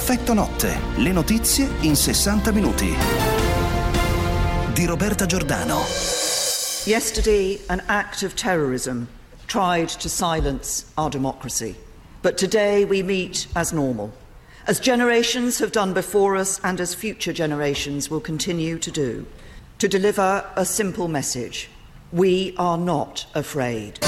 Effetto notte, le notizie in 60 minuti. Di Roberta Giordano. Yesterday, an act of terrorism tried to silence our democracy. But today we meet as normal, as generations have done before us and as future generations will continue to do, to deliver a simple message. We are not afraid.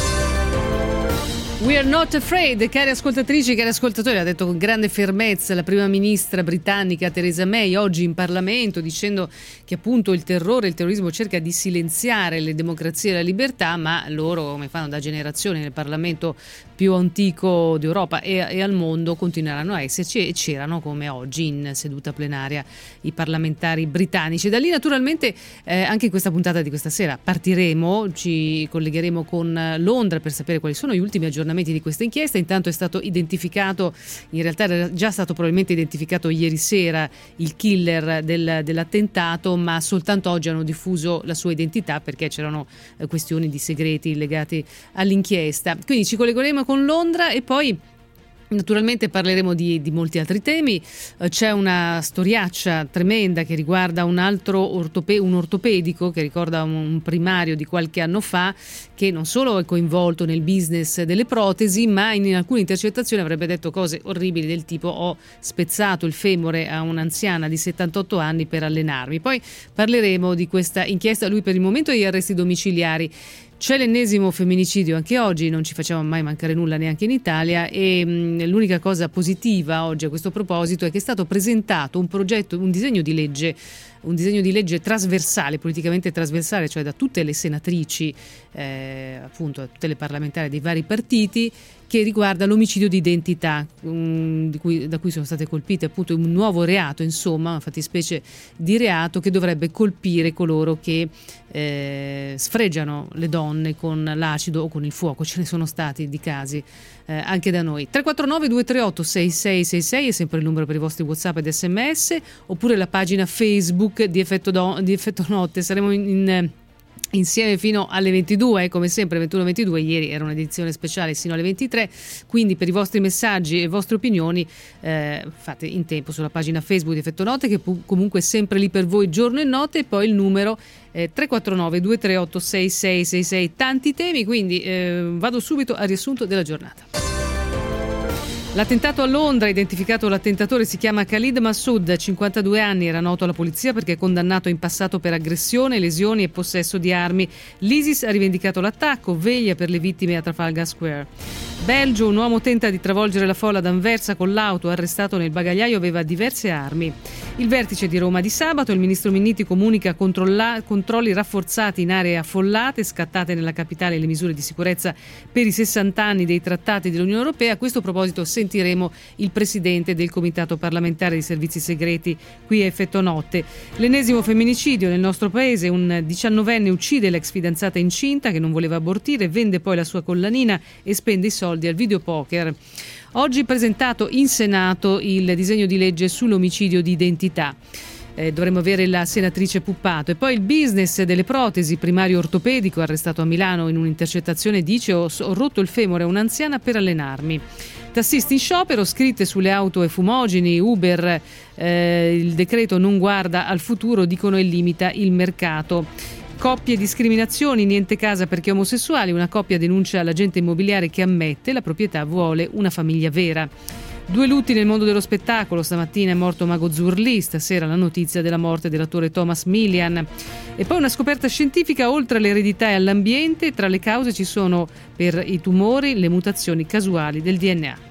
We are not afraid, cari ascoltatrici, cari ascoltatori, ha detto con grande fermezza la prima ministra britannica Theresa May oggi in Parlamento, dicendo che appunto il terrorismo cerca di silenziare le democrazie e la libertà, ma loro, come fanno da generazioni nel Parlamento più antico d'Europa e al mondo, continueranno a esserci, e c'erano come oggi in seduta plenaria i parlamentari britannici. Da lì naturalmente anche in questa puntata di questa sera partiremo, ci collegheremo con Londra per sapere quali sono gli ultimi aggiornamenti di questa inchiesta. Intanto è stato identificato, in realtà era già stato probabilmente identificato ieri sera il killer dell'attentato, ma soltanto oggi hanno diffuso la sua identità perché c'erano questioni di segreti legati all'inchiesta. Quindi ci collegheremo con Londra e poi naturalmente parleremo di molti altri temi. C'è una storiaccia tremenda che riguarda un ortopedico che ricorda un primario di qualche anno fa, che non solo è coinvolto nel business delle protesi, ma in alcune intercettazioni avrebbe detto cose orribili del tipo: ho spezzato il femore a un'anziana di 78 anni per allenarmi. Poi parleremo di questa inchiesta. Lui per il momento è agli arresti domiciliari. C'è l'ennesimo femminicidio anche oggi, non ci facciamo mai mancare nulla neanche in Italia, e l'unica cosa positiva oggi a questo proposito è che è stato presentato un disegno di legge trasversale, politicamente trasversale, cioè da tutte le senatrici, appunto da tutte le parlamentari dei vari partiti, che riguarda l'omicidio di identità, da cui sono state colpite appunto un nuovo reato, insomma, una fattispecie di reato che dovrebbe colpire coloro che sfregiano le donne con l'acido o con il fuoco. Ce ne sono stati di casi anche da noi. 349 238 6666 è sempre il numero per i vostri WhatsApp ed SMS, oppure la pagina Facebook di Effetto Notte. Saremo insieme fino alle 22, come sempre 21-22. Ieri era un'edizione speciale sino alle 23, quindi per i vostri messaggi e vostre opinioni fate in tempo sulla pagina Facebook di Effetto Notte, che comunque è sempre lì per voi giorno e notte, e poi il numero 349 238 6666. Tanti temi, quindi vado subito al riassunto della giornata. L'attentato a Londra, identificato l'attentatore, si chiama Khalid Massoud, 52 anni, era noto alla polizia perché è condannato in passato per aggressione, lesioni e possesso di armi. L'ISIS ha rivendicato l'attacco, veglia per le vittime a Trafalgar Square. Belgio, un uomo tenta di travolgere la folla ad Anversa con l'auto, arrestato nel bagagliaio, aveva diverse armi. Il vertice di Roma di sabato, il ministro Minniti comunica controlli rafforzati in aree affollate, scattate nella capitale le misure di sicurezza per i 60 anni dei trattati dell'Unione Europea. A questo proposito sentiremo il presidente del Comitato parlamentare dei servizi segreti qui a Effetto Notte. L'ennesimo femminicidio nel nostro paese: un 19enne uccide l'ex fidanzata incinta che non voleva abortire, vende poi la sua collanina e spende i soldi al videopoker. Oggi presentato in Senato il disegno di legge sull'omicidio di identità. Dovremmo avere la senatrice Puppato. E poi il business delle protesi, primario ortopedico arrestato a Milano in un'intercettazione, dice: ho rotto il femore a un'anziana per allenarmi. Tassisti in sciopero, scritte sulle auto e fumogeni. Uber, il decreto non guarda al futuro, dicono, e limita il mercato. Coppie e discriminazioni, niente casa perché omosessuali. Una coppia denuncia l'agente immobiliare che ammette la proprietà vuole una famiglia vera. 2 lutti nel mondo dello spettacolo. Stamattina è morto Mago Zurli, stasera la notizia della morte dell'attore Thomas Milian. E poi una scoperta scientifica: oltre all'eredità e all'ambiente, tra le cause ci sono per i tumori le mutazioni casuali del DNA.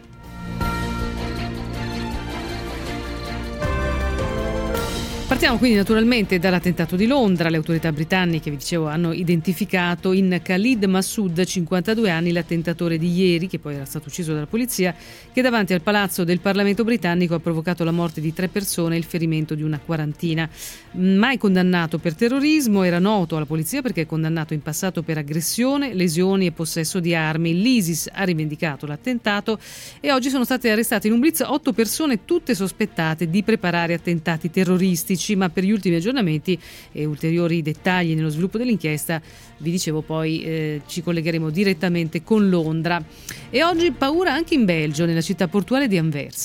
Partiamo quindi naturalmente dall'attentato di Londra. Le autorità britanniche, vi dicevo, hanno identificato in Khalid Massoud, 52 anni, l'attentatore di ieri, che poi era stato ucciso dalla polizia, che davanti al palazzo del Parlamento britannico ha provocato la morte di 3 persone e il ferimento di una quarantina. Mai condannato per terrorismo, era noto alla polizia perché è condannato in passato per aggressione, lesioni e possesso di armi. L'ISIS ha rivendicato l'attentato e oggi sono state arrestate in un blitz 8 persone, tutte sospettate di preparare attentati terroristici. Ma per gli ultimi aggiornamenti e ulteriori dettagli nello sviluppo dell'inchiesta, vi dicevo, poi ci collegheremo direttamente con Londra. E oggi paura anche in Belgio, nella città portuale di Anversa.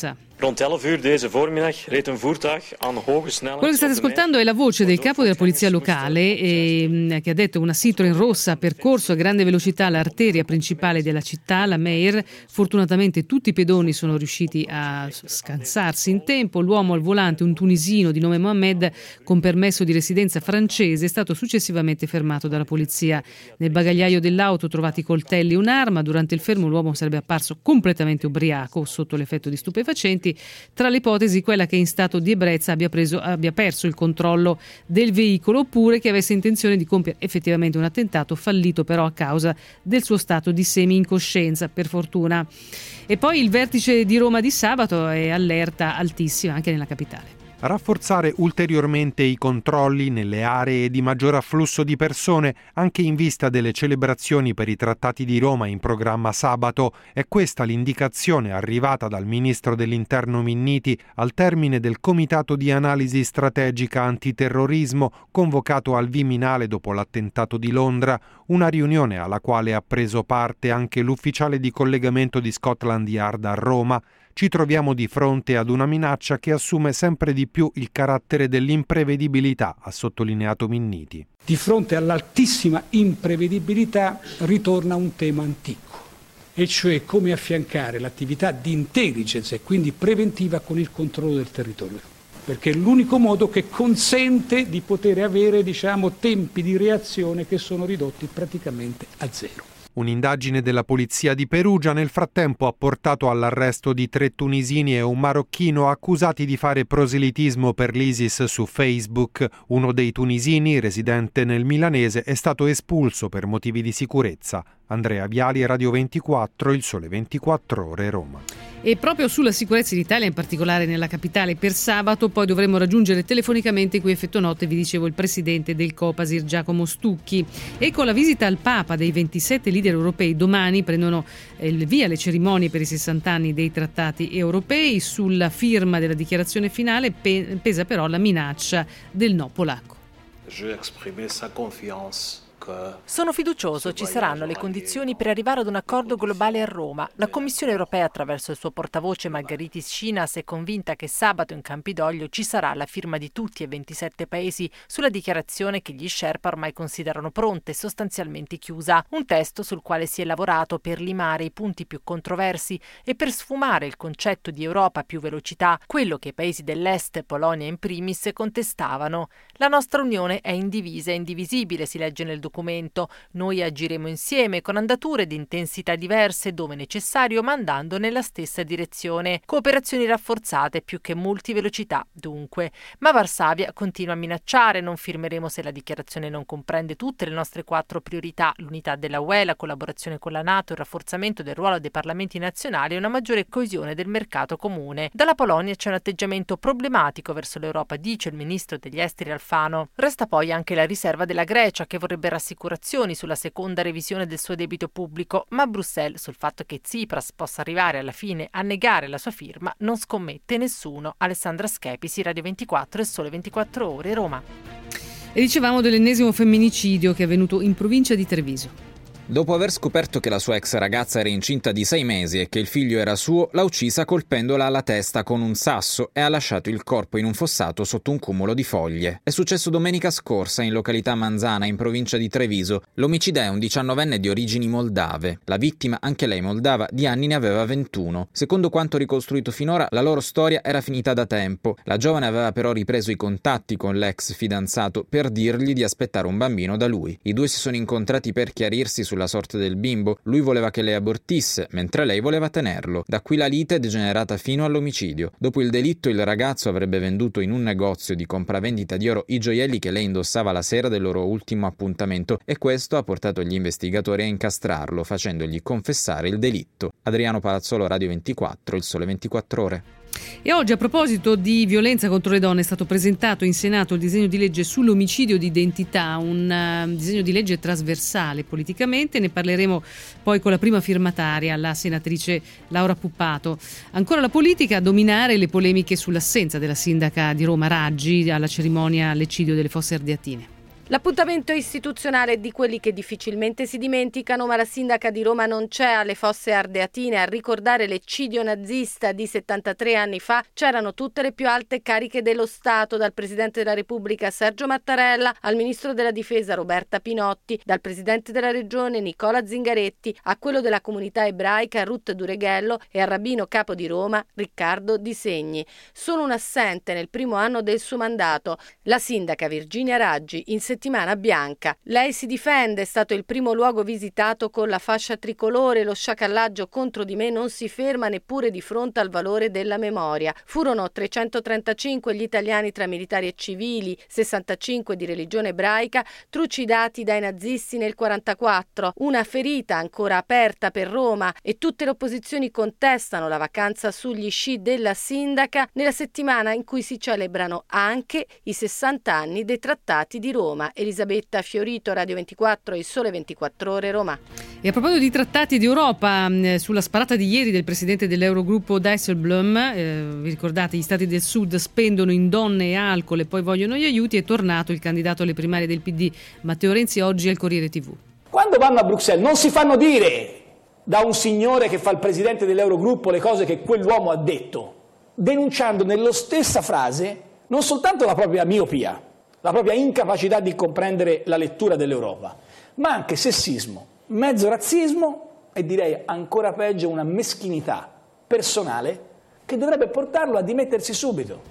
Rond 11 uur deze voormiddag reed een voertuig aan hoge snelheid. Quello che state ascoltando è la voce del capo della polizia locale che ha detto una Citroen rossa ha percorso a grande velocità l'arteria principale della città, la Meir. Fortunatamente tutti i pedoni sono riusciti a scansarsi in tempo. L'uomo al volante, un tunisino di nome Mohamed con permesso di residenza francese, è stato successivamente fermato dalla polizia. Nel bagagliaio dell'auto trovati coltelli e un'arma. Durante il fermo l'uomo sarebbe apparso completamente ubriaco sotto l'effetto di stupefacenti. Tra le ipotesi quella che in stato di ebbrezza abbia perso il controllo del veicolo oppure che avesse intenzione di compiere effettivamente un attentato fallito però a causa del suo stato di semi-incoscienza, per fortuna. E poi il vertice di Roma di sabato è allerta altissima anche nella capitale. Rafforzare ulteriormente i controlli nelle aree di maggior afflusso di persone anche in vista delle celebrazioni per i trattati di Roma in programma sabato. È questa l'indicazione arrivata dal ministro dell'Interno Minniti al termine del Comitato di Analisi Strategica Antiterrorismo convocato al Viminale dopo l'attentato di Londra, una riunione alla quale ha preso parte anche l'ufficiale di collegamento di Scotland Yard a Roma. Ci troviamo di fronte ad una minaccia che assume sempre di più il carattere dell'imprevedibilità, ha sottolineato Minniti. Di fronte all'altissima imprevedibilità ritorna un tema antico, e cioè come affiancare l'attività di intelligence e quindi preventiva con il controllo del territorio, perché è l'unico modo che consente di poter avere, tempi di reazione che sono ridotti praticamente a zero. Un'indagine della polizia di Perugia nel frattempo ha portato all'arresto di 3 tunisini e un marocchino accusati di fare proselitismo per l'ISIS su Facebook. Uno dei tunisini, residente nel milanese, è stato espulso per motivi di sicurezza. Andrea Viali, Radio 24, Il Sole 24 Ore, Roma. E proprio sulla sicurezza in Italia, in particolare nella capitale, per sabato poi dovremo raggiungere telefonicamente qui effetto notte, vi dicevo, il presidente del Copasir Giacomo Stucchi. E con la visita al Papa dei 27 leader europei domani prendono il via le cerimonie per i 60 anni dei trattati europei. Sulla firma della dichiarazione finale pesa però la minaccia del no polacco. Sono fiducioso, ci saranno le condizioni per arrivare ad un accordo globale a Roma. La Commissione europea, attraverso il suo portavoce Margaritis Schinas, è convinta che sabato in Campidoglio ci sarà la firma di tutti e 27 paesi sulla dichiarazione che gli Sherpa ormai considerano pronta e sostanzialmente chiusa. Un testo sul quale si è lavorato per limare i punti più controversi e per sfumare il concetto di Europa a più velocità, quello che i paesi dell'Est, Polonia in primis, contestavano. La nostra Unione è indivisa e indivisibile, si legge nel documento. Noi agiremo insieme con andature di intensità diverse dove necessario, ma andando nella stessa direzione. Cooperazioni rafforzate più che multivelocità, dunque. Ma Varsavia continua a minacciare: non firmeremo se la dichiarazione non comprende tutte le nostre 4 priorità: l'unità della UE, la collaborazione con la NATO, il rafforzamento del ruolo dei parlamenti nazionali e una maggiore coesione del mercato comune. Dalla Polonia c'è un atteggiamento problematico verso l'Europa, dice il ministro degli esteri Alfano. Resta poi anche la riserva della Grecia, che vorrebbe rassicurazioni sulla seconda revisione del suo debito pubblico, ma Bruxelles sul fatto che Tsipras possa arrivare alla fine a negare la sua firma non scommette nessuno. Alessandra Schepisi, Radio 24 e Sole 24 Ore, Roma. E dicevamo dell'ennesimo femminicidio che è avvenuto in provincia di Treviso. Dopo aver scoperto che la sua ex ragazza era incinta di 6 mesi e che il figlio era suo, l'ha uccisa colpendola alla testa con un sasso e ha lasciato il corpo in un fossato sotto un cumulo di foglie. È successo domenica scorsa in località Manzana, in provincia di Treviso. L'omicida è un 19enne di origini moldave. La vittima, anche lei moldava, di anni ne aveva 21. Secondo quanto ricostruito finora, la loro storia era finita da tempo. La giovane aveva però ripreso i contatti con l'ex fidanzato per dirgli di aspettare un bambino da lui. I due si sono incontrati per chiarirsi sulla sorte del bimbo. Lui voleva che lei abortisse, mentre lei voleva tenerlo. Da qui la lite è degenerata fino all'omicidio. Dopo il delitto, il ragazzo avrebbe venduto in un negozio di compravendita di oro i gioielli che lei indossava la sera del loro ultimo appuntamento, e questo ha portato gli investigatori a incastrarlo, facendogli confessare il delitto. Adriano Palazzolo, Radio 24, Il Sole 24 Ore. E oggi, a proposito di violenza contro le donne, è stato presentato in Senato il disegno di legge sull'omicidio di identità, un disegno di legge trasversale politicamente. Ne parleremo poi con la prima firmataria, la senatrice Laura Puppato. Ancora la politica a dominare le polemiche sull'assenza della sindaca di Roma Raggi alla cerimonia all'eccidio delle Fosse Ardeatine. L'appuntamento istituzionale di quelli che difficilmente si dimenticano, ma la sindaca di Roma non c'è alle Fosse Ardeatine a ricordare l'eccidio nazista di 73 anni fa. C'erano tutte le più alte cariche dello Stato, dal Presidente della Repubblica Sergio Mattarella al Ministro della Difesa Roberta Pinotti, dal Presidente della Regione Nicola Zingaretti a quello della comunità ebraica Ruth Dureghello e al rabbino capo di Roma Riccardo Di Segni. Solo un assente nel primo anno del suo mandato, la sindaca Virginia Raggi, in settimana bianca. Lei si difende, è stato il primo luogo visitato con la fascia tricolore, lo sciacallaggio contro di me non si ferma neppure di fronte al valore della memoria. Furono 335 gli italiani tra militari e civili, 65 di religione ebraica, trucidati dai nazisti nel 1944, una ferita ancora aperta per Roma, e tutte le opposizioni contestano la vacanza sugli sci della sindaca nella settimana in cui si celebrano anche i 60 anni dei trattati di Roma. Elisabetta Fiorito, Radio 24 e Sole 24 Ore, Roma. E a proposito di trattati d'Europa, sulla sparata di ieri del presidente dell'Eurogruppo Dijsselbloem, vi ricordate, gli stati del sud spendono in donne e alcol e poi vogliono gli aiuti, è tornato il candidato alle primarie del PD Matteo Renzi oggi al Corriere TV. Quando vanno a Bruxelles non si fanno dire da un signore che fa il presidente dell'Eurogruppo le cose che quell'uomo ha detto, denunciando nello stessa frase non soltanto la propria miopia, la propria incapacità di comprendere la lettura dell'Europa, ma anche sessismo, mezzo razzismo e direi ancora peggio una meschinità personale che dovrebbe portarlo a dimettersi subito.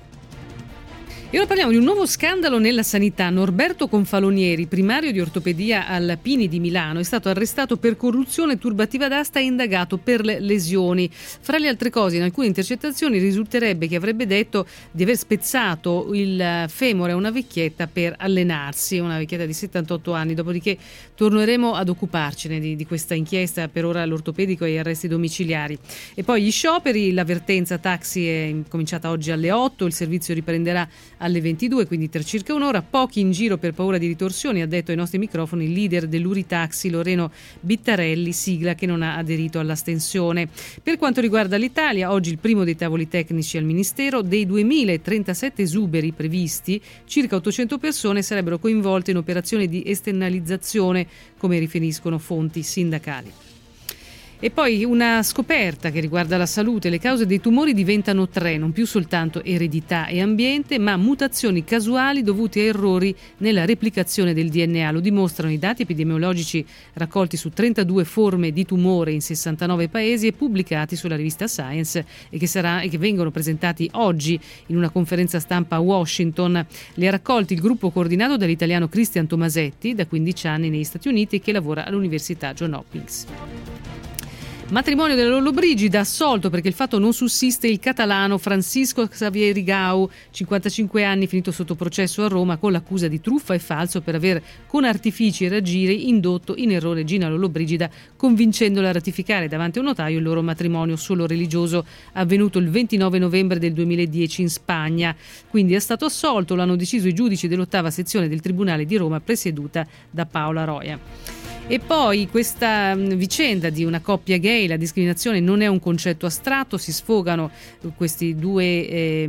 E ora parliamo di un nuovo scandalo nella sanità. Norberto Confalonieri, primario di ortopedia al Pini di Milano, è stato arrestato per corruzione, turbativa d'asta e indagato per le lesioni. Fra le altre cose, in alcune intercettazioni risulterebbe che avrebbe detto di aver spezzato il femore a una vecchietta per allenarsi, una vecchietta di 78 anni. Dopodiché torneremo ad occuparcene di questa inchiesta, per ora l'ortopedico e gli arresti domiciliari. E poi gli scioperi, l'avvertenza taxi è cominciata oggi alle 8, il servizio riprenderà alle 22, quindi tra circa un'ora. Pochi in giro per paura di ritorsioni, ha detto ai nostri microfoni il leader dell'Uritaxi Loreno Bittarelli, sigla che non ha aderito all'astensione. Per quanto riguarda l'Italia, oggi il primo dei tavoli tecnici al Ministero. Dei 2037 esuberi previsti, circa 800 persone sarebbero coinvolte in operazioni di esternalizzazione, come riferiscono fonti sindacali. E poi una scoperta che riguarda la salute: le cause dei tumori diventano 3, non più soltanto eredità e ambiente, ma mutazioni casuali dovute a errori nella replicazione del DNA. Lo dimostrano i dati epidemiologici raccolti su 32 forme di tumore in 69 paesi e pubblicati sulla rivista Science e che vengono presentati oggi in una conferenza stampa a Washington. Li ha raccolti il gruppo coordinato dall'italiano Christian Tomasetti, da 15 anni negli Stati Uniti, che lavora all'Università Johns Hopkins. Matrimonio della Lollobrigida, assolto perché il fatto non sussiste il catalano Francisco Xavier Rigau, 55 anni, finito sotto processo a Roma con l'accusa di truffa e falso per aver con artifici e raggiri indotto in errore Gina Lollobrigida, convincendola a ratificare davanti a un notaio il loro matrimonio solo religioso, avvenuto il 29 novembre del 2010 in Spagna. Quindi è stato assolto, lo hanno deciso i giudici dell'8ª sezione del Tribunale di Roma, presieduta da Paola Roia. E poi questa vicenda di una coppia gay, la discriminazione non è un concetto astratto, si sfogano questi due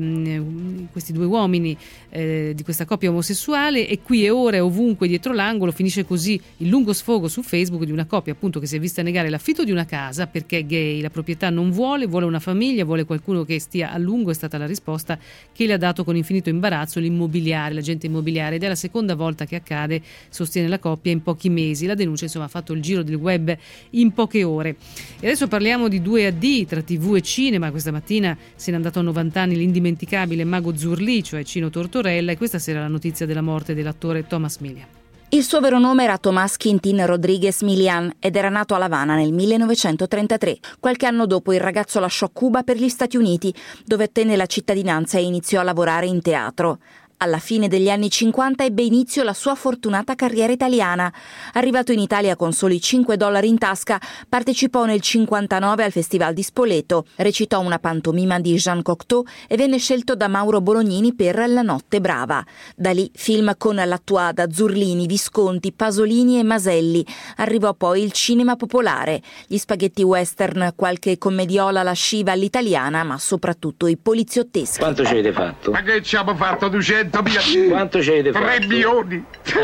uomini di questa coppia omosessuale, e qui e ora, ovunque dietro l'angolo, finisce così il lungo sfogo su Facebook di una coppia appunto che si è vista negare l'affitto di una casa perché è gay, la proprietà non vuole una famiglia, vuole qualcuno che stia a lungo, è stata la risposta che le ha dato con infinito imbarazzo l'immobiliare, l'agente immobiliare, ed è la seconda volta che accade, sostiene la coppia, in pochi mesi. La denuncia insomma ha fatto il giro del web in poche ore. E adesso parliamo di 2AD tra TV e cinema. Questa mattina se n'è andato a 90 anni l'indimenticabile Mago Zurlì, cioè Cino Tortorella, e questa sera la notizia della morte dell'attore Tomás Milian. Il suo vero nome era Tomás Quintín Rodríguez Milian ed era nato a La Habana nel 1933. Qualche anno dopo il ragazzo lasciò Cuba per gli Stati Uniti, dove ottenne la cittadinanza e iniziò a lavorare in teatro. Alla fine degli anni 50 ebbe inizio la sua fortunata carriera italiana. Arrivato in Italia con soli $5 in tasca, partecipò nel 59 al Festival di Spoleto, recitò una pantomima di Jean Cocteau e venne scelto da Mauro Bolognini per La notte brava. Da lì film con l'attuada, Zurlini, Visconti, Pasolini e Maselli. Arrivò poi il cinema popolare, gli spaghetti western, qualche commediola lasciva all'italiana, ma soprattutto i poliziotteschi. Quanto ci avete fatto? Ma che ci abbiamo fatto? 200.000? Quanto ci avete fatto? 3 milioni.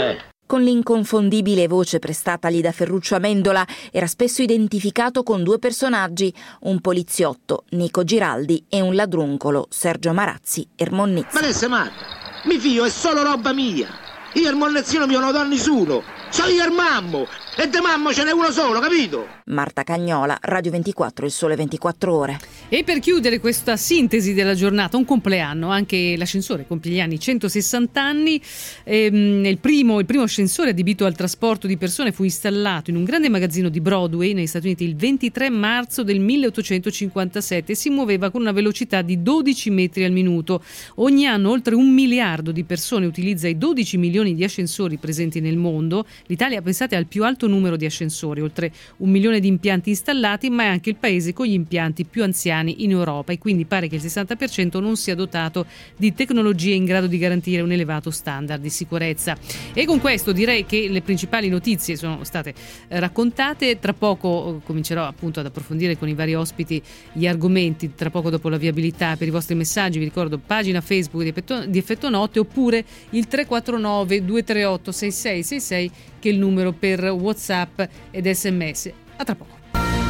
Con l'inconfondibile voce prestatagli da Ferruccio Amendola era spesso identificato con due personaggi, un poliziotto, Nico Giraldi, e un ladruncolo, Sergio Marazzi Ermonnizzi. Ma lei sei matta? Mi figlio è solo roba mia. Io il monnezzino mio non do a nessuno. So io il mammo. E de mammo ce n'è uno solo, capito? Marta Cagnola, Radio 24, Il Sole 24 Ore. E per chiudere questa sintesi della giornata, un compleanno, anche l'ascensore compie gli anni 160 anni. Il primo ascensore adibito al trasporto di persone fu installato in un grande magazzino di Broadway negli Stati Uniti il 23 marzo del 1857 e si muoveva con una velocità di 12 metri al minuto. Ogni anno oltre 1 miliardo di persone utilizza i 12 milioni di ascensori presenti nel mondo. L'Italia, pensate, ha il più alto numero di ascensori, oltre 1 milione di impianti installati, ma è anche il paese con gli impianti più anziani in Europa e quindi pare che il 60% non sia dotato di tecnologie in grado di garantire un elevato standard di sicurezza. E con questo direi che le principali notizie sono state raccontate. Tra poco comincerò appunto ad approfondire con i vari ospiti gli argomenti, tra poco dopo la viabilità. Per i vostri messaggi vi ricordo pagina Facebook di Effetto Notte oppure il 349 238 6666 che è il numero per WhatsApp ed SMS. A tra poco.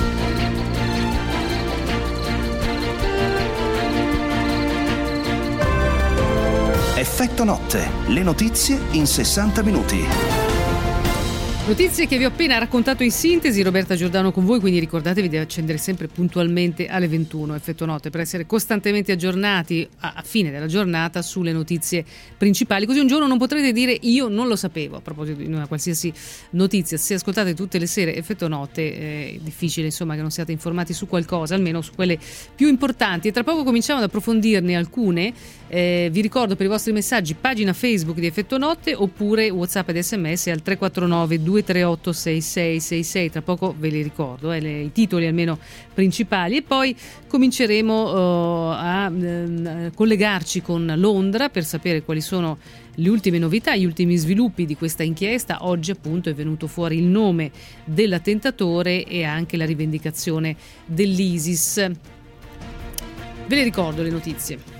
Effetto Notte, le notizie in 60 minuti. Notizie che vi ho appena raccontato in sintesi, Roberta Giordano con voi, quindi ricordatevi di accendere sempre puntualmente alle 21 Effetto Notte per essere costantemente aggiornati a fine della giornata sulle notizie principali, così un giorno non potrete dire io non lo sapevo a proposito di una qualsiasi notizia. Se ascoltate tutte le sere Effetto Notte è difficile insomma che non siate informati su qualcosa, almeno su quelle più importanti, e tra poco cominciamo ad approfondirne alcune. Vi ricordo per i vostri messaggi pagina Facebook di Effetto Notte oppure WhatsApp ed SMS al 349 238 6666. Tra poco ve li ricordo, i titoli almeno principali, e poi cominceremo a collegarci con Londra per sapere quali sono le ultime novità, gli ultimi sviluppi di questa inchiesta. Oggi appunto è venuto fuori il nome dell'attentatore e anche la rivendicazione dell'ISIS. Ve le ricordo le notizie.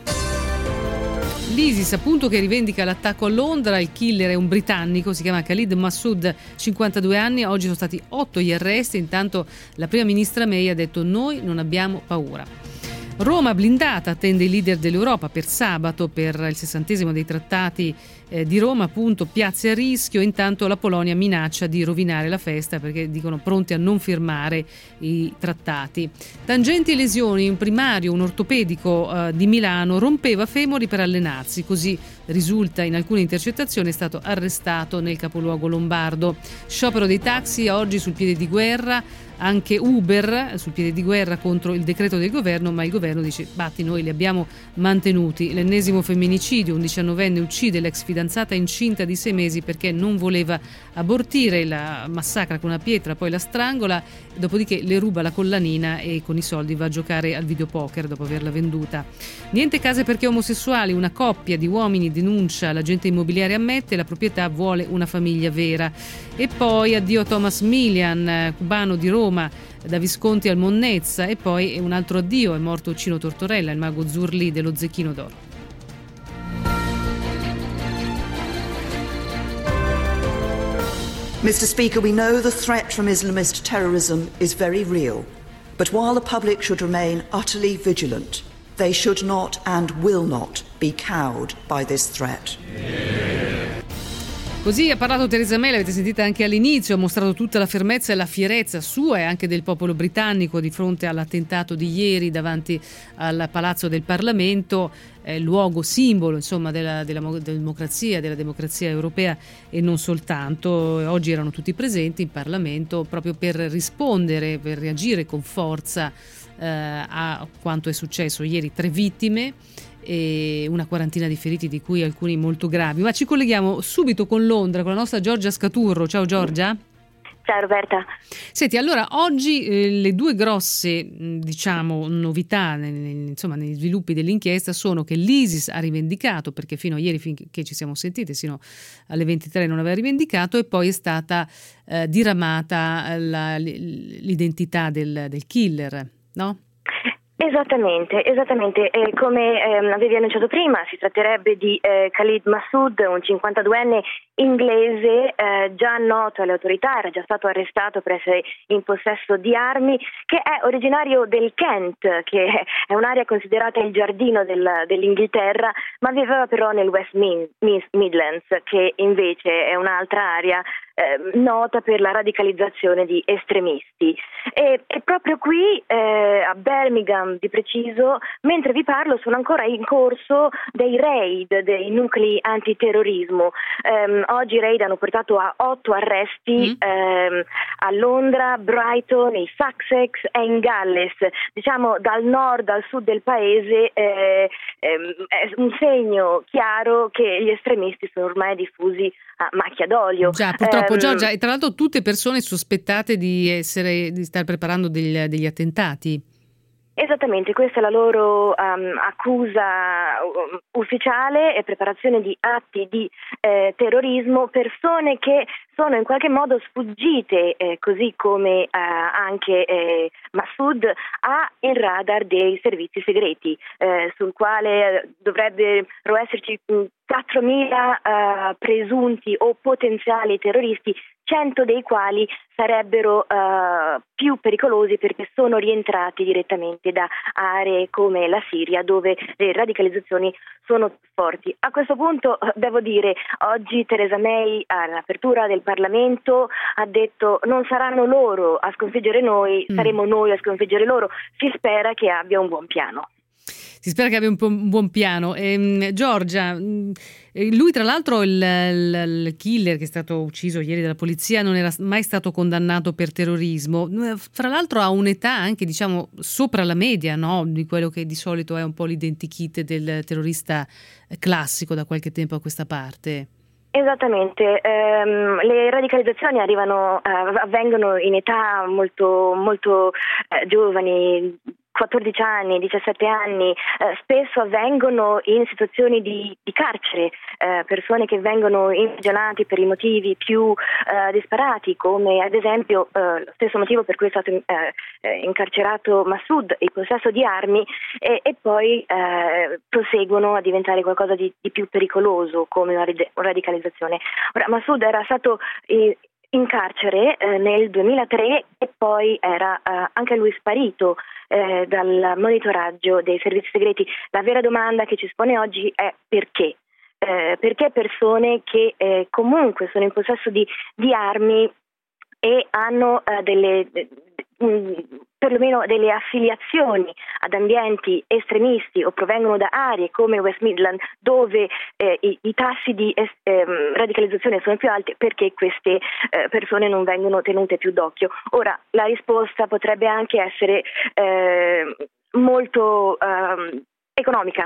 L'ISIS appunto che rivendica l'attacco a Londra, il killer è un britannico, si chiama Khalid Massoud, 52 anni, oggi sono stati 8 gli arresti, intanto la prima ministra May ha detto noi non abbiamo paura. Roma blindata attende i leader dell'Europa per sabato per il 60° dei trattati di Roma, appunto piazze a rischio. Intanto la Polonia minaccia di rovinare la festa perché dicono pronti a non firmare i trattati. Tangenti e lesioni, un primario, un ortopedico di Milano rompeva femori per allenarsi, così risulta in alcune intercettazioni, è stato arrestato nel capoluogo lombardo. Sciopero dei taxi oggi sul piede di guerra, anche Uber sul piede di guerra contro il decreto del governo, ma il governo dice batti noi li abbiamo mantenuti. L'ennesimo femminicidio, un 19enne uccide l'ex fidanzata incinta di 6 mesi perché non voleva abortire, la massacra con una pietra, poi la strangola, dopodiché le ruba la collanina e con i soldi va a giocare al videopoker dopo averla venduta. Niente case perché omosessuali, una coppia di uomini denuncia, l'agente immobiliare ammette, la proprietà vuole una famiglia vera. E poi addio a Thomas Milian, cubano di Roma, da Visconti al Monnezza, e poi un altro addio, è morto Cino Tortorella, il mago Zurli dello Zecchino d'Oro. Mr. Speaker, we know the threat from Islamist terrorism is very real, but while the public should remain utterly vigilant, they should not and will not be cowed by this threat. Così ha parlato Theresa May, l'avete sentita anche all'inizio, ha mostrato tutta la fermezza e la fierezza sua e anche del popolo britannico di fronte all'attentato di ieri davanti al Palazzo del Parlamento, luogo simbolo insomma della democrazia europea e non soltanto. Oggi erano tutti presenti in Parlamento proprio per rispondere, per reagire con forza a quanto è successo ieri. 3 vittime e una quarantina di feriti, di cui alcuni molto gravi. Ma ci colleghiamo subito con Londra, con la nostra Giorgia Scaturro. Ciao Giorgia. Ciao Roberta. Senti, allora oggi le due grosse novità negli sviluppi dell'inchiesta sono che l'ISIS ha rivendicato, perché fino a ieri, finché ci siamo sentite, sino alle 23 non aveva rivendicato, e poi è stata diramata l'identità del killer, no? Esattamente. Come avevi annunciato prima, si tratterebbe di Khalid Masood, un 52enne inglese già noto alle autorità, era già stato arrestato per essere in possesso di armi, che è originario del Kent, che è un'area considerata il giardino dell'Inghilterra, ma viveva però nel West Midlands, che invece è un'altra area nota per la radicalizzazione di estremisti. E proprio qui a Birmingham, di preciso, mentre vi parlo sono ancora in corso dei raid dei nuclei antiterrorismo. Oggi i raid hanno portato a 8 arresti a Londra, Brighton, in Sussex e in Galles. Diciamo dal nord al sud del paese è un segno chiaro che gli estremisti sono ormai diffusi a macchia d'olio. Già, purtroppo Giorgia, e tra l'altro tutte persone sospettate di star preparando degli attentati. Esattamente, questa è la loro accusa ufficiale e preparazione di atti di terrorismo, persone che sono in qualche modo sfuggite, così come anche Masood, ha il radar dei servizi segreti, sul quale dovrebbero esserci 4.000 presunti o potenziali terroristi, 100 dei quali sarebbero più pericolosi perché sono rientrati direttamente da aree come la Siria, dove le radicalizzazioni sono forti. A questo punto devo dire, oggi Theresa May all'apertura del Parlamento ha detto non saranno loro a sconfiggere noi, saremo noi a sconfiggere loro. Si spera che abbia un buon piano. Si spera che abbia un buon piano. Giorgia, lui tra l'altro il killer che è stato ucciso ieri dalla polizia non era mai stato condannato per terrorismo. Fra l'altro ha un'età anche diciamo sopra la media, no? Di quello che di solito è un po' l'identikit del terrorista classico da qualche tempo a questa parte. Esattamente, le radicalizzazioni avvengono in età molto, molto giovani, 14 anni, 17 anni, spesso avvengono in situazioni di carcere, persone che vengono imprigionati per i motivi più disparati, come ad esempio lo stesso motivo per cui è stato incarcerato Masood, il possesso di armi, e poi proseguono a diventare qualcosa di più pericoloso, come una radicalizzazione. Ora, Masood era stato in carcere nel 2003 e poi era anche lui sparito dal monitoraggio dei servizi segreti. La vera domanda che ci si pone oggi è perché? Perché persone che comunque sono in possesso di armi e hanno perlomeno delle affiliazioni ad ambienti estremisti o provengono da aree come West Midlands dove i tassi di radicalizzazione sono più alti, perché queste persone non vengono tenute più d'occhio. Ora, la risposta potrebbe anche essere molto economica.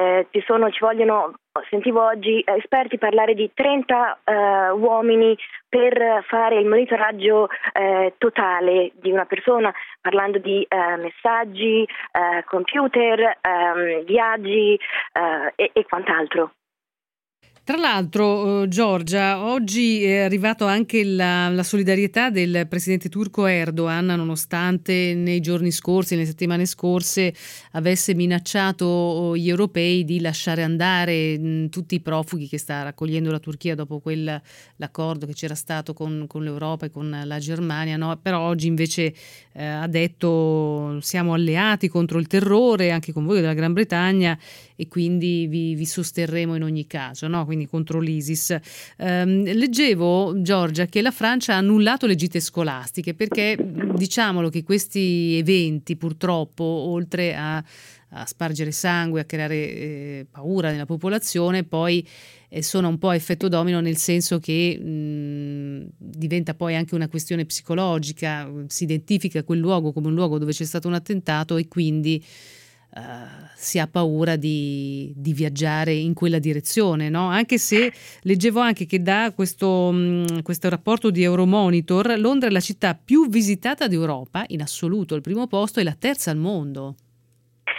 Sentivo oggi esperti parlare di 30 uomini per fare il monitoraggio totale di una persona, parlando di messaggi, computer, viaggi e quant'altro. Tra l'altro, Giorgia, oggi è arrivato anche la solidarietà del presidente turco Erdogan, nonostante nei giorni scorsi, nelle settimane scorse, avesse minacciato gli europei di lasciare andare tutti i profughi che sta raccogliendo la Turchia dopo l'accordo che c'era stato con l'Europa e con la Germania, no? Però oggi invece ha detto siamo alleati contro il terrore, anche con voi della Gran Bretagna, e quindi vi sosterremo in ogni caso, no? Quindi contro l'ISIS. Leggevo, Giorgia, che la Francia ha annullato le gite scolastiche perché diciamolo che questi eventi purtroppo, oltre a spargere sangue, a creare paura nella popolazione, poi sono un po' effetto domino, nel senso che diventa poi anche una questione psicologica, si identifica quel luogo come un luogo dove c'è stato un attentato e quindi si ha paura di viaggiare in quella direzione, no? Anche se leggevo anche che da questo rapporto di Euromonitor, Londra è la città più visitata d'Europa in assoluto, al primo posto, e la terza al mondo.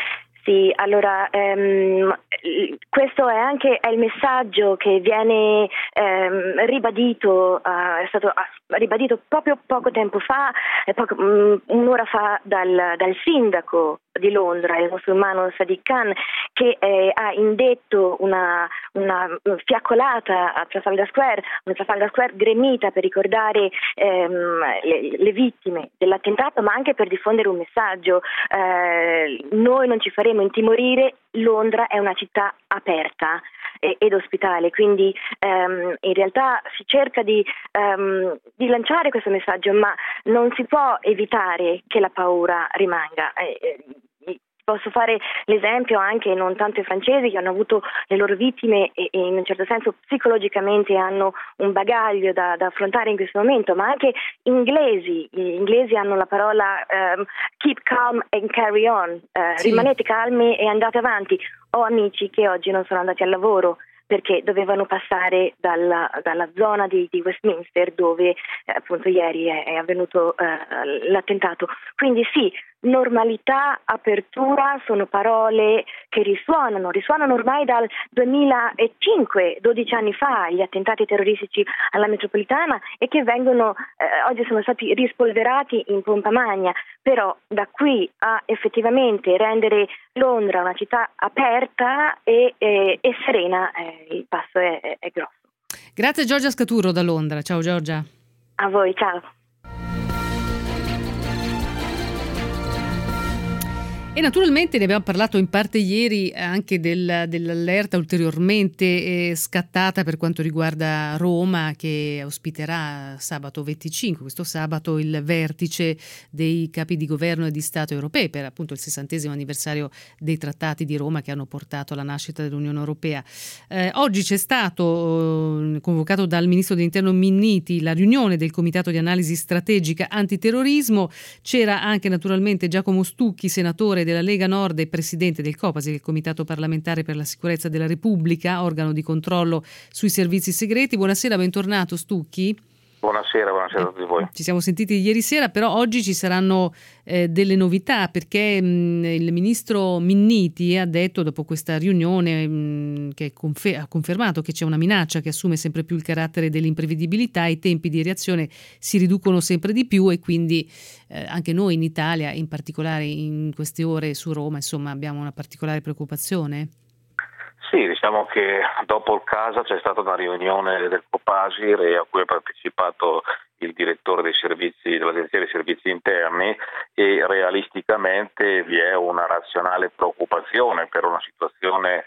Sì, allora questo è il messaggio che viene ribadito, è stato ribadito proprio poco tempo fa, un'ora fa dal sindaco di Londra, il musulmano Sadiq Khan, che ha indetto una fiaccolata a Trafalgar Square, una Trafalgar Square gremita per ricordare le vittime dell'attentato, ma anche per diffondere un messaggio. Noi non ci faremo intimorire, Londra è una città aperta ed ospitale, quindi in realtà si cerca di lanciare questo messaggio, ma non si può evitare che la paura rimanga. Posso fare l'esempio anche non tanto i francesi, che hanno avuto le loro vittime e in un certo senso psicologicamente hanno un bagaglio da affrontare in questo momento, ma anche gli inglesi hanno la parola keep calm and carry on, rimanete calmi e andate avanti. Ho amici che oggi non sono andati al lavoro perché dovevano passare dalla zona di Westminster dove appunto ieri è avvenuto l'attentato. Quindi sì, normalità, apertura sono parole che risuonano ormai dal 2005, 12 anni fa, gli attentati terroristici alla metropolitana, e che vengono oggi sono stati rispolverati in pompa magna, però da qui a effettivamente rendere Londra una città aperta e serena il passo è grosso. Grazie Giorgia Scaturo da Londra. Ciao Giorgia. A voi, ciao. E naturalmente ne abbiamo parlato in parte ieri anche dell'allerta ulteriormente scattata per quanto riguarda Roma, che ospiterà sabato 25, questo sabato, il vertice dei capi di governo e di Stato europei per appunto il 60° anniversario dei trattati di Roma che hanno portato alla nascita dell'Unione Europea. Oggi c'è stato convocato dal ministro dell'Interno Minniti la riunione del Comitato di Analisi Strategica Antiterrorismo. C'era anche naturalmente Giacomo Stucchi, senatore della Lega Nord e presidente del COPASIR, il Comitato Parlamentare per la Sicurezza della Repubblica, organo di controllo sui servizi segreti. Buonasera, bentornato Stucchi. Buonasera a tutti voi. Ci siamo sentiti ieri sera, però oggi ci saranno delle novità, perché il ministro Minniti ha detto, dopo questa riunione, che ha confermato che c'è una minaccia che assume sempre più il carattere dell'imprevedibilità, i tempi di reazione si riducono sempre di più e quindi anche noi in Italia, in particolare in queste ore su Roma, insomma, abbiamo una particolare preoccupazione. Sì, diciamo che dopo il caso c'è stata una riunione del COPASIR a cui ha partecipato il direttore dei servizi dell'Agenzia dei Servizi Interni, e realisticamente vi è una razionale preoccupazione per una situazione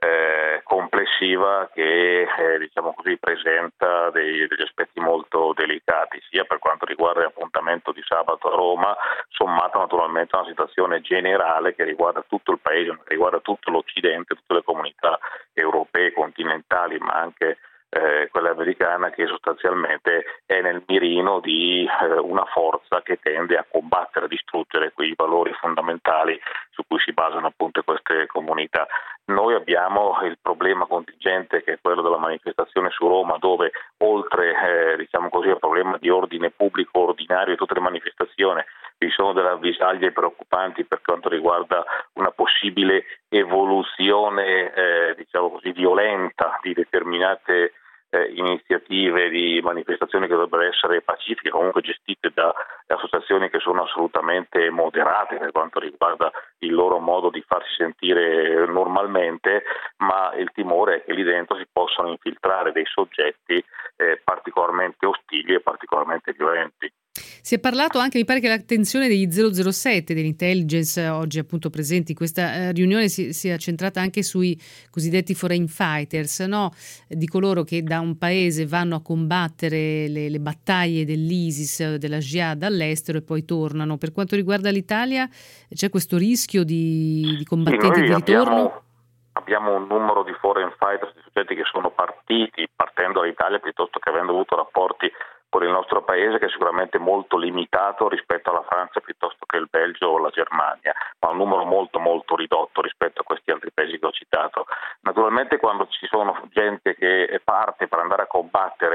complessiva che diciamo così presenta degli aspetti molto delicati, sia per quanto riguarda l'appuntamento di sabato a Roma, sommato naturalmente a una situazione generale che riguarda tutto il paese, che riguarda tutto l'Occidente, tutte le comunità europee, continentali, ma anche quella americana, che sostanzialmente è nel mirino di una forza che tende a combattere, a distruggere quei valori fondamentali su cui si basano appunto queste comunità. Noi abbiamo il problema contingente che è quello della manifestazione su Roma, dove oltre diciamo così al problema di ordine pubblico ordinario di tutte le manifestazioni vi sono delle avvisaglie preoccupanti per quanto riguarda una possibile evoluzione diciamo così violenta di determinate iniziative di manifestazioni che dovrebbero essere pacifiche, comunque gestite da associazioni che sono assolutamente moderate per quanto riguarda il loro modo di farsi sentire normalmente, ma il timore è che lì dentro si possano infiltrare dei soggetti particolarmente ostili e particolarmente violenti. Si è parlato anche, mi pare che l'attenzione degli 007 dell'intelligence oggi appunto presenti in questa riunione sia centrata anche sui cosiddetti foreign fighters, no? Di coloro che da un paese vanno a combattere le battaglie dell'ISIS, della Jihad all'estero e poi tornano. Per quanto riguarda l'Italia c'è questo rischio di combattenti di ritorno? Abbiamo un numero di foreign fighters, di soggetti che sono partiti partendo dall'Italia piuttosto che avendo avuto rapporti con il nostro paese, che è sicuramente molto limitato rispetto alla Francia piuttosto che il Belgio o la Germania, ma un numero molto molto ridotto rispetto a questi altri paesi che ho citato. Naturalmente quando ci sono gente che parte per andare a combattere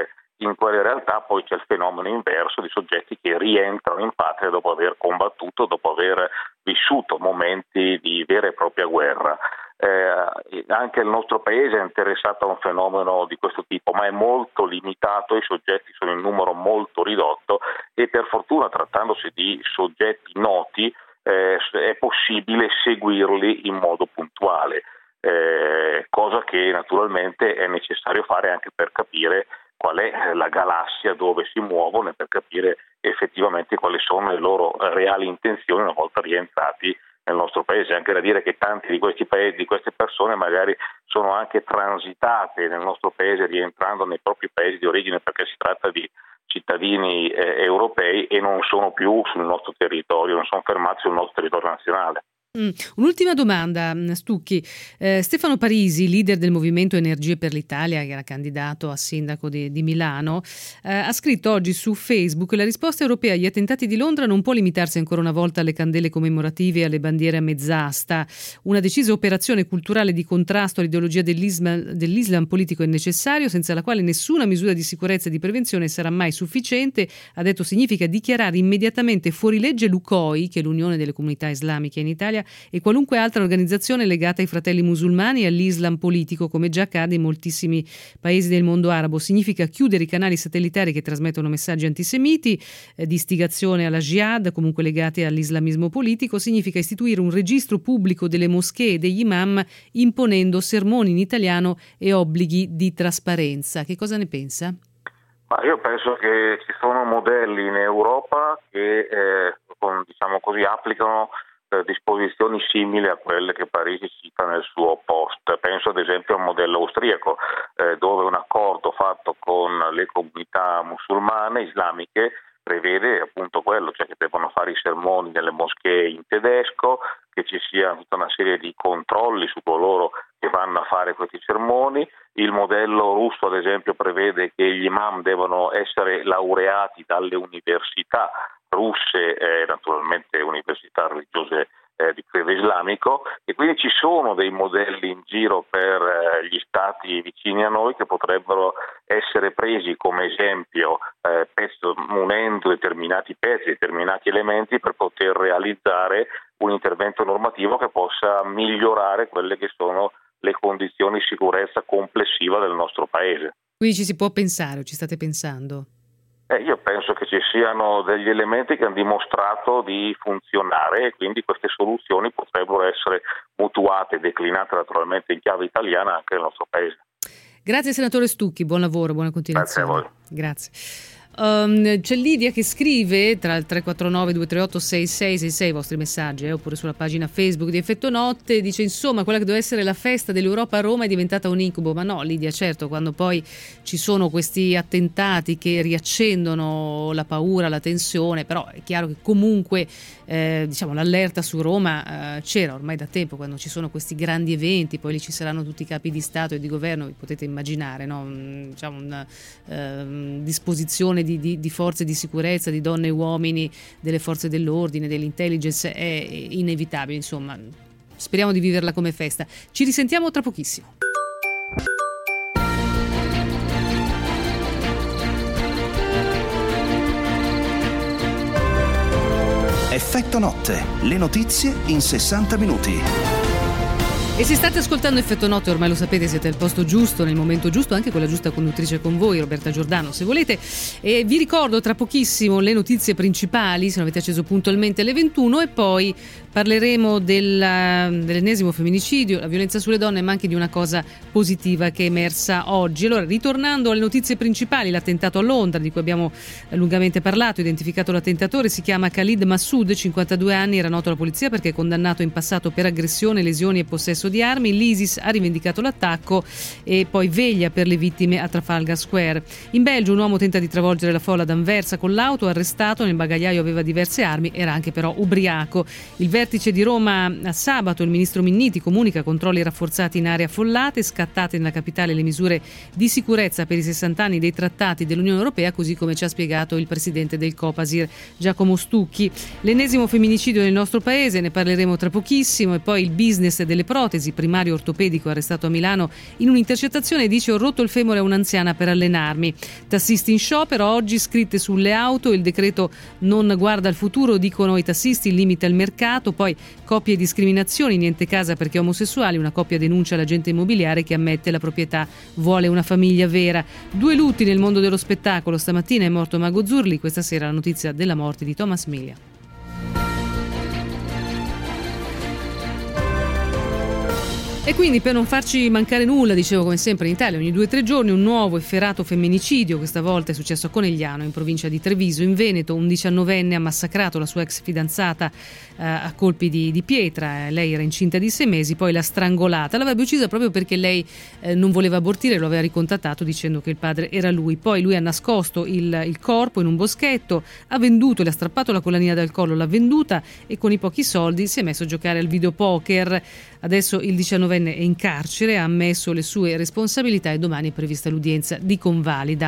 in quelle realtà poi c'è il fenomeno inverso di soggetti che rientrano in patria dopo aver combattuto, dopo aver vissuto momenti di vera e propria guerra. Anche il nostro paese è interessato a un fenomeno di questo tipo, ma è molto limitato, i soggetti sono in numero molto ridotto e per fortuna, trattandosi di soggetti noti, è possibile seguirli in modo puntuale, cosa che naturalmente è necessario fare anche per capire qual è la galassia dove si muovono e per capire effettivamente quali sono le loro reali intenzioni una volta rientrati nel nostro paese. Anche da dire che tanti di questi paesi, di queste persone magari sono anche transitate nel nostro paese rientrando nei propri paesi di origine perché si tratta di cittadini europei e non sono più sul nostro territorio, non sono fermati sul nostro territorio nazionale. Un'ultima domanda, Stucchi. Stefano Parisi, leader del Movimento Energie per l'Italia, che era candidato a sindaco di Milano, ha scritto oggi su Facebook: la risposta europea agli attentati di Londra non può limitarsi ancora una volta alle candele commemorative e alle bandiere a mezz'asta. Una decisa operazione culturale di contrasto all'ideologia dell'Islam politico è necessario, senza la quale nessuna misura di sicurezza e di prevenzione sarà mai sufficiente. Ha detto significa dichiarare immediatamente fuori legge l'UCOI, che è l'Unione delle Comunità Islamiche in Italia, e qualunque altra organizzazione legata ai fratelli musulmani e all'Islam politico, come già accade in moltissimi paesi del mondo arabo. Significa chiudere i canali satellitari che trasmettono messaggi antisemiti, di istigazione alla jihad, comunque legati all'islamismo politico. Significa istituire un registro pubblico delle moschee e degli imam, imponendo sermoni in italiano e obblighi di trasparenza. Che cosa ne pensa? Ma io penso che ci sono modelli in Europa che applicano disposizioni simili a quelle che Parisi cita nel suo post. Penso ad esempio al modello austriaco, dove un accordo fatto con le comunità musulmane islamiche prevede appunto quello, cioè che devono fare i sermoni nelle moschee in tedesco, che ci sia tutta una serie di controlli su coloro che vanno a fare questi sermoni. Il modello russo, ad esempio, prevede che gli imam devono essere laureati dalle università russe, naturalmente università religiose di credo islamico, e quindi ci sono dei modelli in giro per gli stati vicini a noi che potrebbero essere presi come esempio, unendo determinati pezzi, determinati elementi per poter realizzare un intervento normativo che possa migliorare quelle che sono le condizioni di sicurezza complessiva del nostro paese. Quindi ci si può pensare, o ci state pensando? Io penso che ci siano degli elementi che hanno dimostrato di funzionare e quindi queste soluzioni potrebbero essere mutuate e declinate naturalmente in chiave italiana anche nel nostro paese. Grazie senatore Stucchi, buon lavoro, buona continuazione. Grazie a voi. Grazie. C'è Lidia che scrive tra il 349 238 6666 i vostri messaggi, oppure sulla pagina Facebook di Effetto Notte. Dice: insomma, quella che doveva essere la festa dell'Europa a Roma è diventata un incubo. Ma no, Lidia, certo, quando poi ci sono questi attentati che riaccendono la paura, la tensione, però è chiaro che comunque l'allerta su Roma c'era ormai da tempo. Quando ci sono questi grandi eventi, poi lì ci saranno tutti i capi di Stato e di governo, vi potete immaginare, no? Una disposizione di forze di sicurezza, di donne e uomini, delle forze dell'ordine, dell'intelligence è inevitabile. Insomma, speriamo di viverla come festa. Ci risentiamo tra pochissimo. Effetto Notte, le notizie in 60 minuti. E se state ascoltando Effetto Notte, ormai lo sapete, siete al posto giusto, nel momento giusto, anche con la giusta conduttrice con voi, Roberta Giordano, se volete. E vi ricordo tra pochissimo le notizie principali, se non avete acceso puntualmente alle 21, e poi parleremo dell'ennesimo femminicidio, la violenza sulle donne, ma anche di una cosa positiva che è emersa oggi. Allora, ritornando alle notizie principali, l'attentato a Londra, di cui abbiamo lungamente parlato, identificato l'attentatore, si chiama Khalid Massoud, 52 anni, era noto alla polizia perché è condannato in passato per aggressione, lesioni e possesso di armi. L'ISIS ha rivendicato l'attacco e poi veglia per le vittime a Trafalgar Square. In Belgio un uomo tenta di travolgere la folla ad Anversa con l'auto, arrestato, nel bagagliaio aveva diverse armi, era anche però ubriaco. Il vertice di Roma a sabato, il ministro Minniti comunica controlli rafforzati in aree affollate, scattate nella capitale le misure di sicurezza per i 60 anni dei trattati dell'Unione Europea, così come ci ha spiegato il presidente del Copasir Giacomo Stucchi. L'ennesimo femminicidio nel nostro paese, ne parleremo tra pochissimo, e poi il business delle protesi. protesi, primario ortopedico arrestato a Milano in un'intercettazione, dice: ho rotto il femore a un'anziana per allenarmi. Tassisti in sciopero, oggi scritte sulle auto, il decreto non guarda al futuro, dicono i tassisti, limita il mercato, poi coppie e discriminazioni, niente casa perché omosessuali, una coppia denuncia l'agente immobiliare che ammette la proprietà, vuole una famiglia vera. 2 lutti nel mondo dello spettacolo, stamattina è morto Mago Zurli, questa sera la notizia della morte di Thomas Milia. E quindi, per non farci mancare nulla, dicevo, come sempre in Italia ogni 2 o 3 giorni un nuovo efferato femminicidio. Questa volta è successo a Conegliano, in provincia di Treviso, in Veneto. Un 19enne ha massacrato la sua ex fidanzata a colpi di pietra. Lei era incinta di 6 mesi, poi l'ha strangolata. L'avrebbe uccisa proprio perché lei non voleva abortire, lo aveva ricontattato dicendo che il padre era lui. Poi lui ha nascosto il corpo in un boschetto, ha venduto, le ha strappato la collanina dal collo, l'ha venduta e con i pochi soldi si è messo a giocare al videopoker. Adesso il 19enne è in carcere, ha ammesso le sue responsabilità e domani è prevista l'udienza di convalida.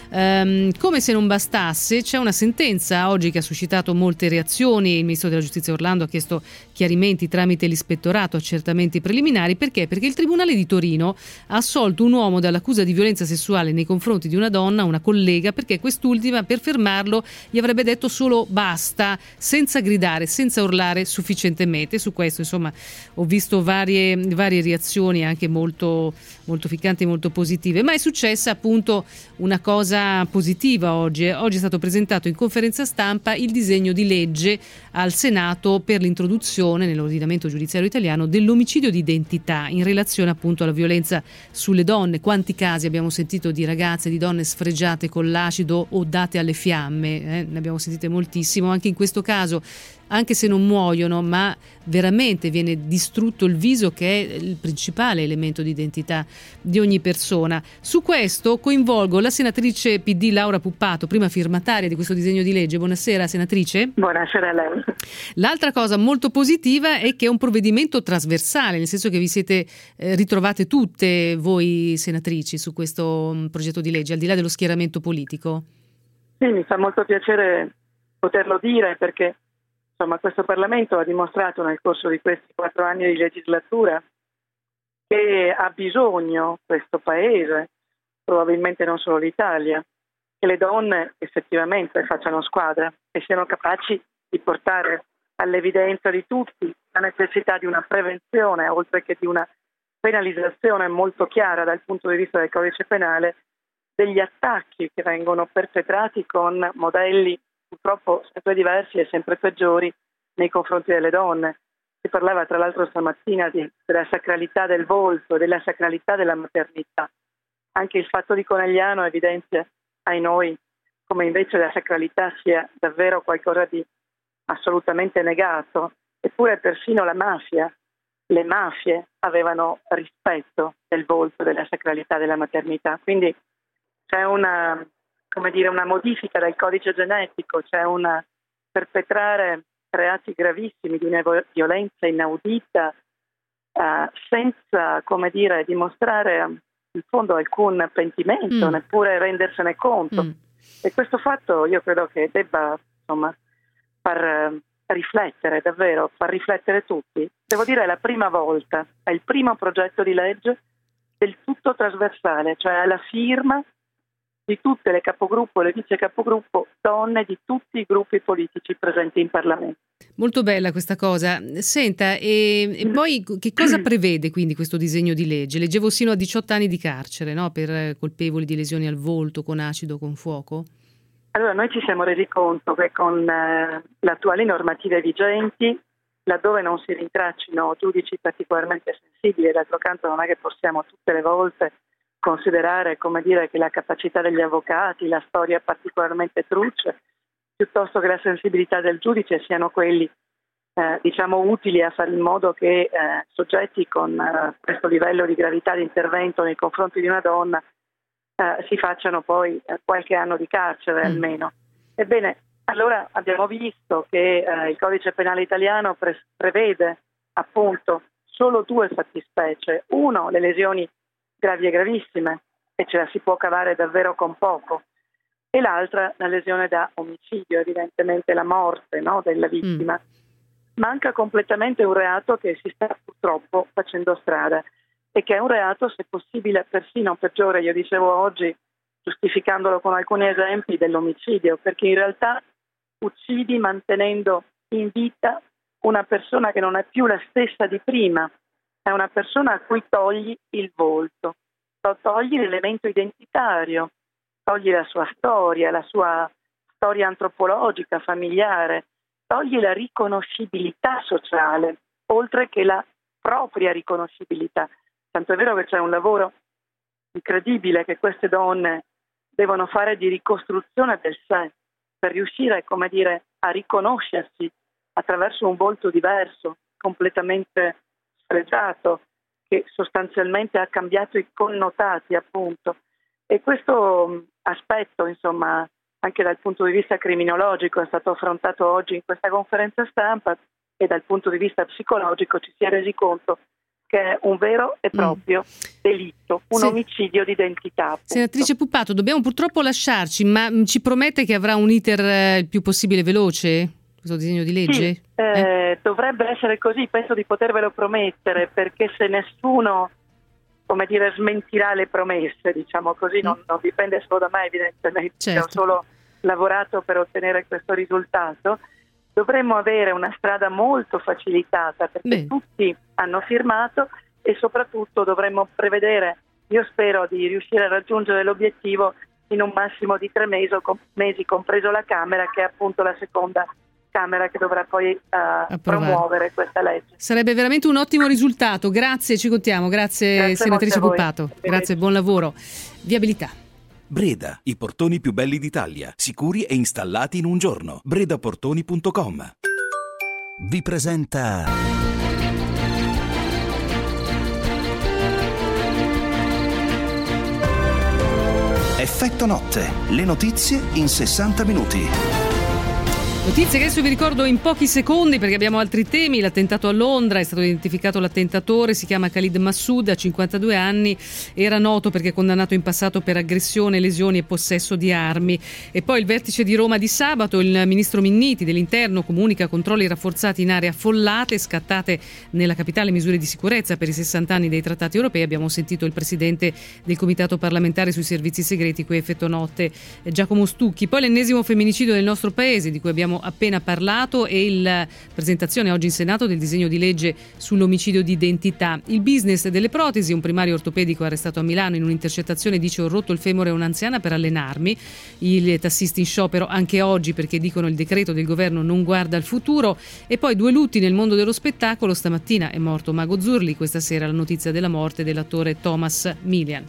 Come se non bastasse, c'è una sentenza oggi che ha suscitato molte reazioni. Il ministro della giustizia Orlando ha chiesto chiarimenti tramite l'ispettorato, accertamenti preliminari. Perché? Perché il Tribunale di Torino ha assolto un uomo dall'accusa di violenza sessuale nei confronti di una donna, una collega, perché quest'ultima, per fermarlo, gli avrebbe detto solo basta, senza gridare, senza urlare sufficientemente. Su questo, insomma, ho visto varie reazioni anche molto, molto ficcanti, molto positive, ma è successa appunto una cosa positiva oggi. Oggi è stato presentato in conferenza stampa il disegno di legge al Senato per l'introduzione nell'ordinamento giudiziario italiano dell'omicidio di identità in relazione appunto alla violenza sulle donne. Quanti casi abbiamo sentito di ragazze, di donne sfregiate con l'acido o date alle fiamme, ne abbiamo sentite moltissimo. Anche in questo caso, anche se non muoiono, ma veramente viene distrutto il viso, che è il principale elemento di identità di ogni persona. Su questo coinvolgo la senatrice PD Laura Puppato, prima firmataria di questo disegno di legge. Buonasera senatrice. Buonasera a lei. L'altra cosa molto positiva è che è un provvedimento trasversale, nel senso che vi siete ritrovate tutte voi senatrici su questo progetto di legge, al di là dello schieramento politico. Sì, mi fa molto piacere poterlo dire, perché insomma, questo Parlamento ha dimostrato nel corso di questi 4 anni di legislatura che ha bisogno questo Paese, probabilmente non solo l'Italia, che le donne effettivamente facciano squadra e siano capaci di portare all'evidenza di tutti la necessità di una prevenzione, oltre che di una penalizzazione molto chiara dal punto di vista del codice penale, degli attacchi che vengono perpetrati con modelli purtroppo sempre diversi e sempre peggiori nei confronti delle donne. Si parlava tra l'altro stamattina della sacralità del volto, della sacralità della maternità. Anche il fatto di Conegliano evidenzia ai noi come invece la sacralità sia davvero qualcosa di assolutamente negato. Eppure persino la mafia, le mafie avevano rispetto del volto, della sacralità della maternità. Quindi c'è una modifica del codice genetico, c'è una perpetrare reati gravissimi di una violenza inaudita senza, dimostrare in fondo alcun pentimento, neppure rendersene conto. E questo fatto io credo che debba far riflettere davvero, far riflettere tutti. Devo dire è la prima volta, è il primo progetto di legge del tutto trasversale, cioè alla firma di tutte le capogruppo e le vice capogruppo donne di tutti i gruppi politici presenti in Parlamento. Molto bella questa cosa. Senta, e poi che cosa prevede quindi questo disegno di legge? Leggevo sino a 18 anni di carcere, no? Per colpevoli di lesioni al volto con acido o con fuoco? Allora, noi ci siamo resi conto che con le attuali normative vigenti, laddove non si rintraccino giudici particolarmente sensibili, d'altro canto non è che possiamo tutte le volte considerare, che la capacità degli avvocati, la storia particolarmente truce, piuttosto che la sensibilità del giudice siano quelli, utili a fare in modo che soggetti con questo livello di gravità di intervento nei confronti di una donna si facciano poi qualche anno di carcere almeno. Ebbene, allora abbiamo visto che il codice penale italiano prevede appunto solo 2 fattispecie. Uno, le lesioni gravi e gravissime, e ce la si può cavare davvero con poco, e l'altra la lesione da omicidio, evidentemente la morte, no, della vittima. manca completamente un reato che si sta purtroppo facendo strada e che è un reato, se possibile, persino peggiore. Io dicevo oggi, giustificandolo con alcuni esempi, dell'omicidio, perché in realtà uccidi mantenendo in vita una persona che non è più la stessa di prima, è una persona a cui togli il volto, togli l'elemento identitario, togli la sua storia antropologica, familiare, togli la riconoscibilità sociale, oltre che la propria riconoscibilità. Tanto è vero che c'è un lavoro incredibile che queste donne devono fare di ricostruzione del sé per riuscire, come dire, a riconoscersi attraverso un volto diverso, completamente sfregiato, che sostanzialmente ha cambiato i connotati, appunto. E questo aspetto, insomma, anche dal punto di vista criminologico è stato affrontato oggi in questa conferenza stampa, e dal punto di vista psicologico ci si è resi conto che è un vero e proprio delitto, un omicidio di identità. Appunto. Senatrice Puppato, dobbiamo purtroppo lasciarci, ma ci promette che avrà un iter il più possibile veloce, questo disegno di legge? Sì, dovrebbe essere così, penso di potervelo promettere, perché se nessuno, come dire, smentirà le promesse, diciamo così, non dipende solo da me evidentemente, certo. Ho solo lavorato per ottenere questo risultato, dovremmo avere una strada molto facilitata perché tutti hanno firmato e soprattutto dovremmo prevedere, io spero di riuscire a raggiungere l'obiettivo in un massimo di 3 mesi, compreso la Camera, che è appunto la seconda Camera che dovrà poi promuovere questa legge. Sarebbe veramente un ottimo risultato, grazie, ci contiamo, grazie senatrice Puppato, grazie, buon lavoro. Viabilità. Breda, i portoni più belli d'Italia, sicuri e installati in un giorno. bredaportoni.com vi presenta Effetto Notte, le notizie in 60 minuti. Notizie che adesso vi ricordo in pochi secondi perché abbiamo altri temi. L'attentato a Londra, è stato identificato l'attentatore, si chiama Khalid Massoud, ha 52 anni, era noto perché condannato in passato per aggressione, lesioni e possesso di armi. E poi il vertice di Roma di sabato, il ministro Minniti dell'Interno comunica controlli rafforzati in aree affollate, scattate nella capitale misure di sicurezza per i 60 anni dei trattati europei. Abbiamo sentito il presidente del comitato parlamentare sui servizi segreti qui a Effetto Notte, Giacomo Stucchi. Poi l'ennesimo femminicidio nel nostro paese di cui abbiamo appena parlato e la presentazione oggi in Senato del disegno di legge sull'omicidio di identità. Il business delle protesi, un primario ortopedico arrestato a Milano in un'intercettazione dice: ho rotto il femore a un'anziana per allenarmi. I tassisti in sciopero anche oggi perché dicono il decreto del governo non guarda al futuro. E poi 2 lutti nel mondo dello spettacolo, stamattina è morto Mago Zurli, questa sera la notizia della morte dell'attore Thomas Milian.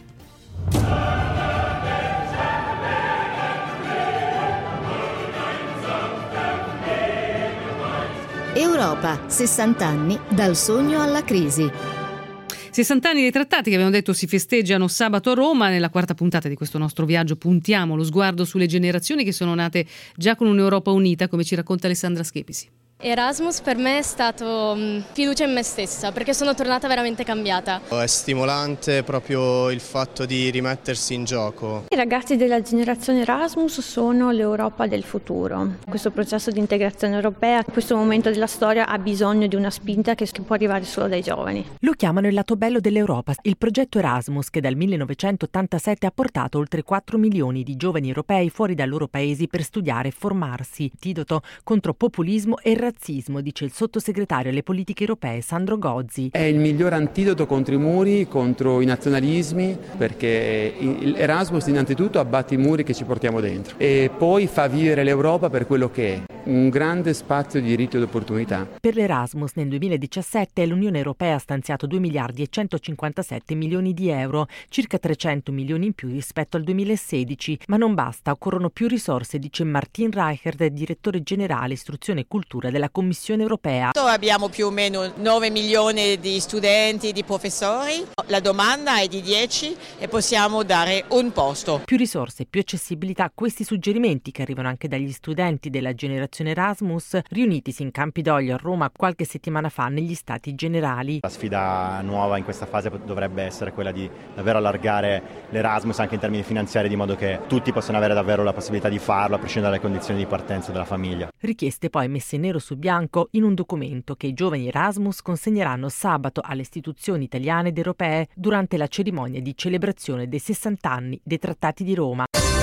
Europa, 60 anni dal sogno alla crisi. 60 anni dei trattati che abbiamo detto si festeggiano sabato a Roma. Nella quarta puntata di questo nostro viaggio puntiamo lo sguardo sulle generazioni che sono nate già con un'Europa unita, come ci racconta Alessandra Schepisi. Erasmus per me è stato fiducia in me stessa, perché sono tornata veramente cambiata. È stimolante proprio il fatto di rimettersi in gioco. I ragazzi della generazione Erasmus sono l'Europa del futuro. Questo processo di integrazione europea, in questo momento della storia, ha bisogno di una spinta che può arrivare solo dai giovani. Lo chiamano il lato bello dell'Europa, il progetto Erasmus, che dal 1987 ha portato oltre 4 milioni di giovani europei fuori dai loro paesi per studiare e formarsi. Antidoto contro populismo e razzismo, dice il sottosegretario alle politiche europee Sandro Gozzi. È il miglior antidoto contro i muri, contro i nazionalismi, perché Erasmus innanzitutto abbatte i muri che ci portiamo dentro e poi fa vivere l'Europa per quello che è, un grande spazio di diritti ed opportunità. Per l'Erasmus nel 2017 l'Unione Europea ha stanziato 2 miliardi e 157 milioni di euro, circa 300 milioni in più rispetto al 2016, ma non basta, occorrono più risorse, dice Martin Reichert, direttore generale istruzione e cultura della Commissione europea. Abbiamo più o meno 9 milioni di studenti, di professori, la domanda è di 10 e possiamo dare un posto. Più risorse, più accessibilità, questi suggerimenti che arrivano anche dagli studenti della generazione Fondazione Erasmus, riunitisi in Campidoglio a Roma qualche settimana fa negli Stati Generali. La sfida nuova in questa fase dovrebbe essere quella di davvero allargare l'Erasmus anche in termini finanziari, di modo che tutti possano avere davvero la possibilità di farlo a prescindere dalle condizioni di partenza della famiglia. Richieste poi messe nero su bianco in un documento che i giovani Erasmus consegneranno sabato alle istituzioni italiane ed europee durante la cerimonia di celebrazione dei 60 anni dei Trattati di Roma.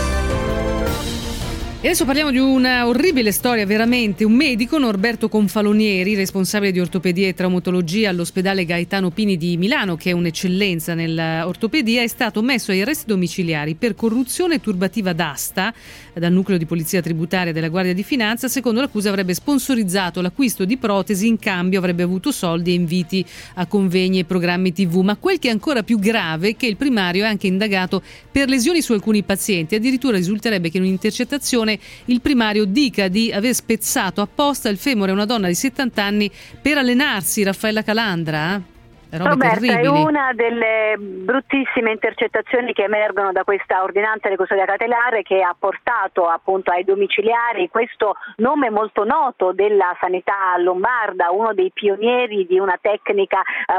E adesso parliamo di una orribile storia, veramente. Un medico, Norberto Confalonieri, responsabile di ortopedia e traumatologia all'ospedale Gaetano Pini di Milano, che è un'eccellenza nell'ortopedia, è stato messo agli arresti domiciliari per corruzione e turbativa d'asta dal nucleo di polizia tributaria della Guardia di Finanza. Secondo l'accusa avrebbe sponsorizzato l'acquisto di protesi, in cambio avrebbe avuto soldi e inviti a convegni e programmi TV. Ma quel che è ancora più grave è che il primario è anche indagato per lesioni su alcuni pazienti. Addirittura risulterebbe che in un'intercettazione il primario dica di aver spezzato apposta il femore a una donna di 70 anni per allenarsi. Raffaella Calandra? Roberta, terribili. è una delle bruttissime intercettazioni che emergono da questa ordinanza di custodia cautelare che ha portato appunto ai domiciliari questo nome molto noto della sanità lombarda, uno dei pionieri di una tecnica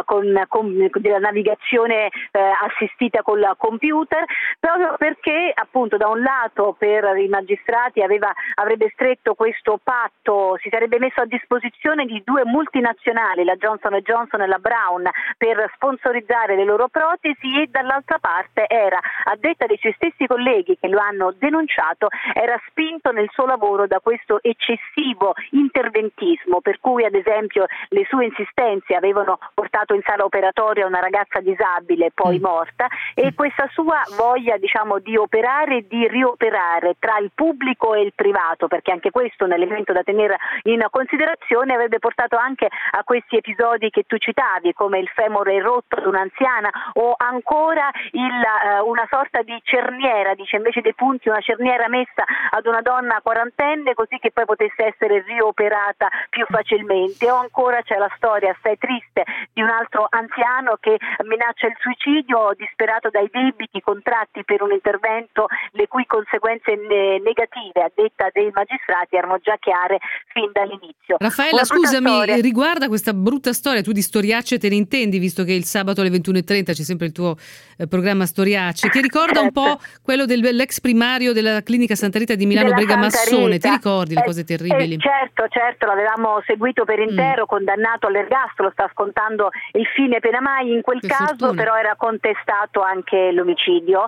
della navigazione assistita col computer, proprio perché appunto da un lato per i magistrati avrebbe stretto questo patto, si sarebbe messo a disposizione di due multinazionali, la Johnson & Johnson e la Brown, per sponsorizzare le loro protesi, e dall'altra parte era, a detta dei suoi stessi colleghi che lo hanno denunciato, era spinto nel suo lavoro da questo eccessivo interventismo, per cui ad esempio le sue insistenze avevano portato in sala operatoria una ragazza disabile poi morta, e questa sua voglia di operare e di rioperare tra il pubblico e il privato, perché anche questo è un elemento da tenere in considerazione, avrebbe portato anche a questi episodi che tu citavi, come il femore rotto ad un'anziana, o ancora una sorta di cerniera, dice invece dei punti una cerniera messa ad una donna quarantenne così che poi potesse essere rioperata più facilmente, o ancora c'è la storia assai triste di un altro anziano che minaccia il suicidio disperato dai debiti contratti per un intervento le cui conseguenze negative, a detta dei magistrati, erano già chiare fin dall'inizio. Raffaella, scusami, riguarda questa brutta storia, tu di storiacce te ne intendi, visto che il sabato alle 21:30 c'è sempre il tuo programma Storiacce, che ricorda un po' quello dell'ex primario della clinica Santa Rita di Milano, Bregamassone. Ti ricordi le cose terribili? Certo, l'avevamo seguito per intero, condannato all'ergastolo, sta scontando il fine pena mai. In quel caso però era contestato anche l'omicidio,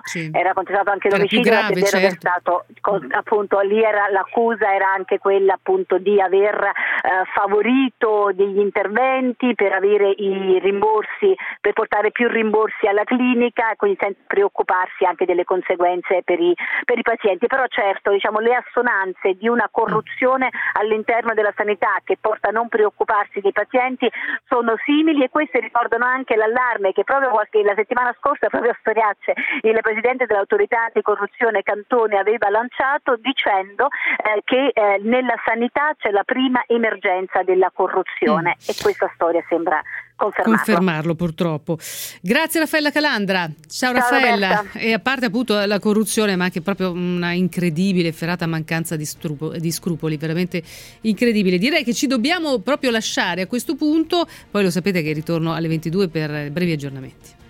grave, certo. È stato appunto lì l'accusa era anche quella appunto di aver favorito degli interventi per avere i rimborsi, per portare più rimborsi alla clinica, e quindi senza preoccuparsi anche delle conseguenze per i pazienti. Però certo, le assonanze di una corruzione all'interno della sanità che porta a non preoccuparsi dei pazienti sono simili, e queste ricordano anche l'allarme che proprio la settimana scorsa, proprio a Storiacce, il presidente dell'autorità anticorruzione Cantone aveva lanciato, dicendo che nella sanità c'è la prima emergenza della corruzione, e questa storia sembra confermarlo purtroppo. Grazie Raffaella Calandra. Ciao Raffaella. Roberta. E a parte appunto la corruzione, ma anche proprio una incredibile efferata mancanza di scrupoli, veramente incredibile. Direi che ci dobbiamo proprio lasciare a questo punto, poi lo sapete che ritorno alle 22 per brevi aggiornamenti.